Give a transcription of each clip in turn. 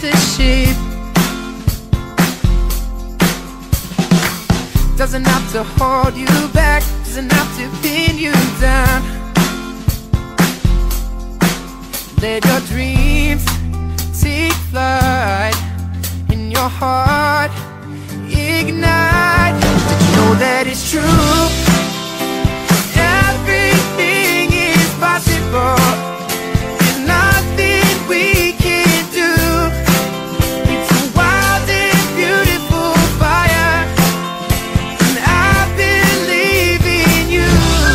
the sheep. Doesn't have to hold you back, doesn't have to pin you down. Let your dreams take flight in your heart, ignite. Did you know that it's true? Everything is possible. There's nothing we can't do. It's a wild and beautiful fire, and I believe in you.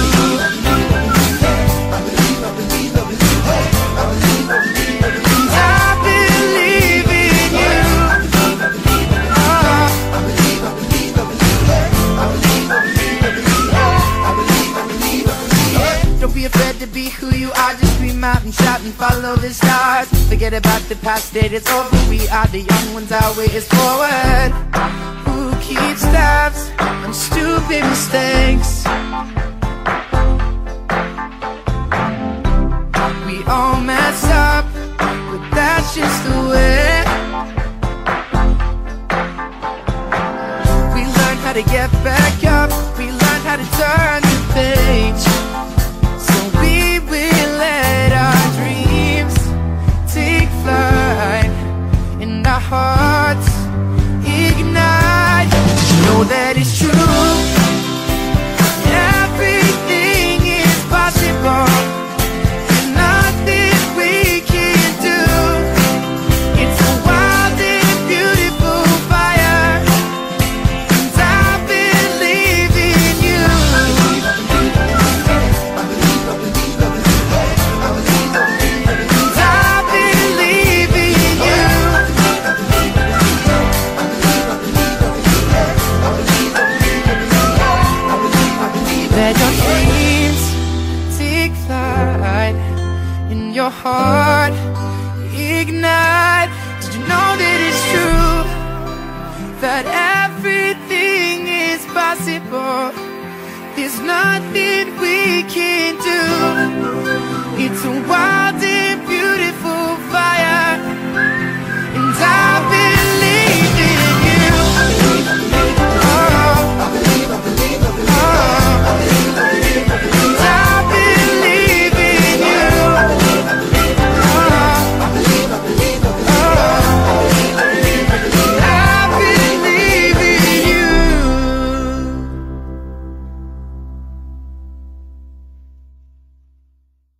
I believe, I believe, I believe, I believe, I believe, I believe. I believe in you. I believe, I believe, I believe, I believe, I believe, I believe, I believe, I believe, I believe, I believe. Don't be afraid to be who you are. Just scream out and shout and follow the stars. Forget about the past, it's over. We are the young ones, our way is forward. Who keeps tabs on stupid mistakes? We all mess up, but that's just the way. We learn how to get back up, we learn how to turn the page. So we will let our dreams take flight, and our hearts ignite. Did you know that it's true? Everything is possible. There's nothing we can't do. It's a wild and beautiful fire, and I believe in you. I believe, I believe, I believe, I believe, I believe, I believe, I believe, I believe, I believe in you. I believe, I believe, I believe, I believe, I believe, I believe, I believe, I believe. Let your dreams take flight in your heart, ignite. Did you know that it's true? That everything is possible. There's nothing we can't do. It's a wild and